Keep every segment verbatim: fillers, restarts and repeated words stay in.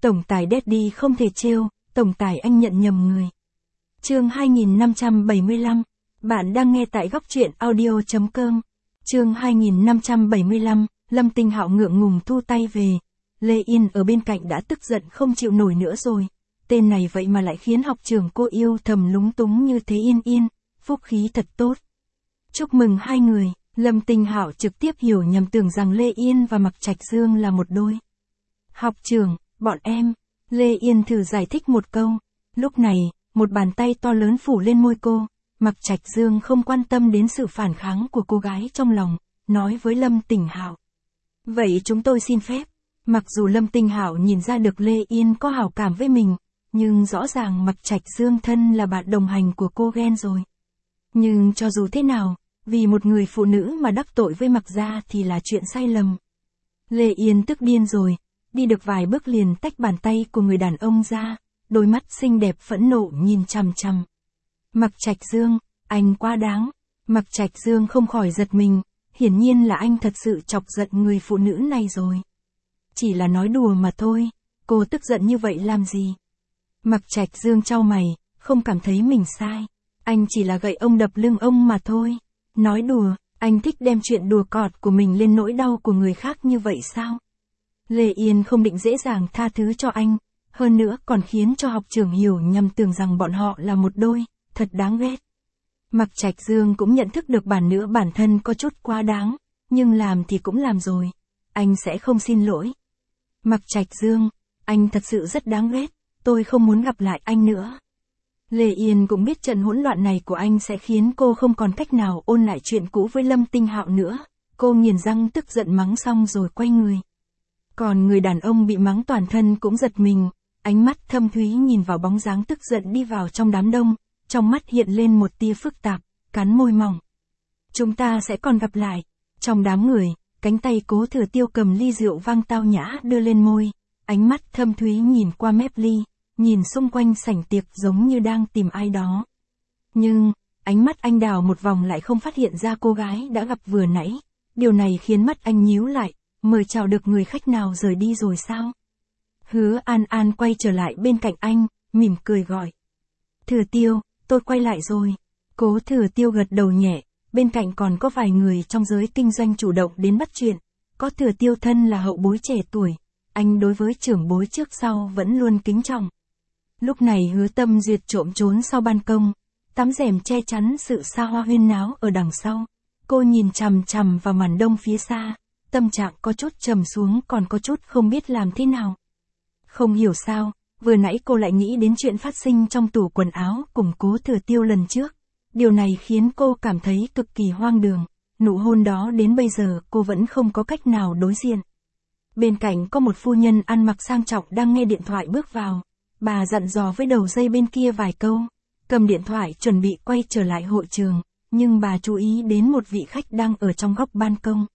Tổng tài Daddy không thể trêu, tổng tài anh nhận nhầm người. Chương hai nghìn năm trăm bảy mươi lăm, bạn đang nghe tại góc truyện audio chấm com. Chương hai nghìn năm trăm bảy mươi lăm, Lâm Tinh Hạo ngượng ngùng thu tay về. Lê Yên ở bên cạnh đã tức giận không chịu nổi nữa rồi. Tên này vậy mà lại khiến học trưởng cô yêu thầm lúng túng như thế. Yên Yên, phúc khí thật tốt. Chúc mừng hai người. Lâm Tinh Hạo trực tiếp hiểu nhầm, tưởng rằng Lê Yên và Mạc Trạch Dương là một đôi. Học trưởng, bọn em. Lê Yên thử giải thích một câu. Lúc này, một bàn tay to lớn phủ lên môi cô. Mạc Trạch Dương không quan tâm đến sự phản kháng của cô gái trong lòng, nói với Lâm Tinh Hạo. Vậy chúng tôi xin phép. Mặc dù Lâm Tinh Hạo nhìn ra được Lê Yên có hảo cảm với mình, nhưng rõ ràng Mạc Trạch Dương thân là bạn đồng hành của cô ghen rồi. Nhưng cho dù thế nào, vì một người phụ nữ mà đắc tội với Mạc gia thì là chuyện sai lầm. Lê Yên tức điên rồi, đi được vài bước liền tách bàn tay của người đàn ông ra, đôi mắt xinh đẹp phẫn nộ nhìn chằm chằm. Mạc Trạch Dương, anh quá đáng. Mạc Trạch Dương không khỏi giật mình, hiển nhiên là anh thật sự chọc giận người phụ nữ này rồi. Chỉ là nói đùa mà thôi, cô tức giận như vậy làm gì? Mạc Trạch Dương chau mày, không cảm thấy mình sai. Anh chỉ là gậy ông đập lưng ông mà thôi. Nói đùa, anh thích đem chuyện đùa cợt của mình lên nỗi đau của người khác như vậy sao? Lê Yên không định dễ dàng tha thứ cho anh, hơn nữa còn khiến cho học trưởng hiểu nhầm, tưởng rằng bọn họ là một đôi, thật đáng ghét. Mạc Trạch Dương cũng nhận thức được bản nữa bản thân có chút quá đáng, nhưng làm thì cũng làm rồi, anh sẽ không xin lỗi. Mạc Trạch Dương, anh thật sự rất đáng ghét, tôi không muốn gặp lại anh nữa. Lê Yên cũng biết trận hỗn loạn này của anh sẽ khiến cô không còn cách nào ôn lại chuyện cũ với Lâm Tinh Hạo nữa, cô nghiến răng tức giận mắng xong rồi quay người. Còn người đàn ông bị mắng toàn thân cũng giật mình, ánh mắt thâm thúy nhìn vào bóng dáng tức giận đi vào trong đám đông, trong mắt hiện lên một tia phức tạp, cắn môi mỏng. Chúng ta sẽ còn gặp lại. Trong đám người, cánh tay Cố Thừa Tiêu cầm ly rượu vang tao nhã đưa lên môi, ánh mắt thâm thúy nhìn qua mép ly, nhìn xung quanh sảnh tiệc giống như đang tìm ai đó. Nhưng, ánh mắt anh đảo một vòng lại không phát hiện ra cô gái đã gặp vừa nãy, điều này khiến mắt anh nhíu lại, mời chào được người khách nào rời đi rồi sao? Hứa An An quay trở lại bên cạnh anh, mỉm cười gọi. Thừa Tiêu, tôi quay lại rồi. Cố Thừa Tiêu gật đầu nhẹ, bên cạnh còn có vài người trong giới kinh doanh chủ động đến bắt chuyện. Có Thừa Tiêu thân là hậu bối trẻ tuổi, anh đối với trưởng bối trước sau vẫn luôn kính trọng. Lúc này Hứa Tâm Duyệt trộm trốn sau ban công, tấm rèm che chắn sự xa hoa huyên náo ở đằng sau. Cô nhìn chằm chằm vào màn đông phía xa, tâm trạng có chút trầm xuống, còn có chút không biết làm thế nào. Không hiểu sao, vừa nãy cô lại nghĩ đến chuyện phát sinh trong tủ quần áo cùng Cố Thừa Tiêu lần trước. Điều này khiến cô cảm thấy cực kỳ hoang đường, nụ hôn đó đến bây giờ cô vẫn không có cách nào đối diện. Bên cạnh có một phu nhân ăn mặc sang trọng đang nghe điện thoại bước vào, bà dặn dò với đầu dây bên kia vài câu, cầm điện thoại chuẩn bị quay trở lại hội trường, nhưng bà chú ý đến một vị khách đang ở trong góc ban công.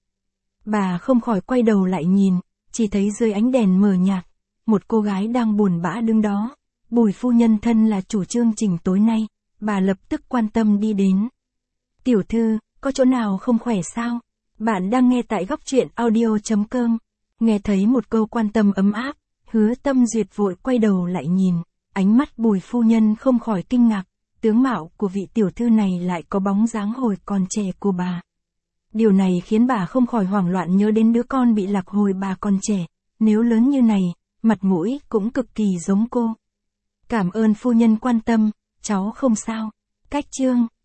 Bà không khỏi quay đầu lại nhìn, chỉ thấy dưới ánh đèn mờ nhạt, một cô gái đang buồn bã đứng đó. Bùi phu nhân thân là chủ chương trình tối nay, bà lập tức quan tâm đi đến. Tiểu thư, có chỗ nào không khỏe sao? Bạn đang nghe tại góc truyện audio chấm com. Nghe thấy một câu quan tâm ấm áp, Hứa Tâm Duyệt vội quay đầu lại nhìn, ánh mắt Bùi phu nhân không khỏi kinh ngạc, tướng mạo của vị tiểu thư này lại có bóng dáng hồi còn trẻ của bà. Điều này khiến bà không khỏi hoảng loạn nhớ đến đứa con bị lạc hồi bà còn trẻ, nếu lớn như này, mặt mũi cũng cực kỳ giống cô. Cảm ơn phu nhân quan tâm, cháu không sao. Cách chương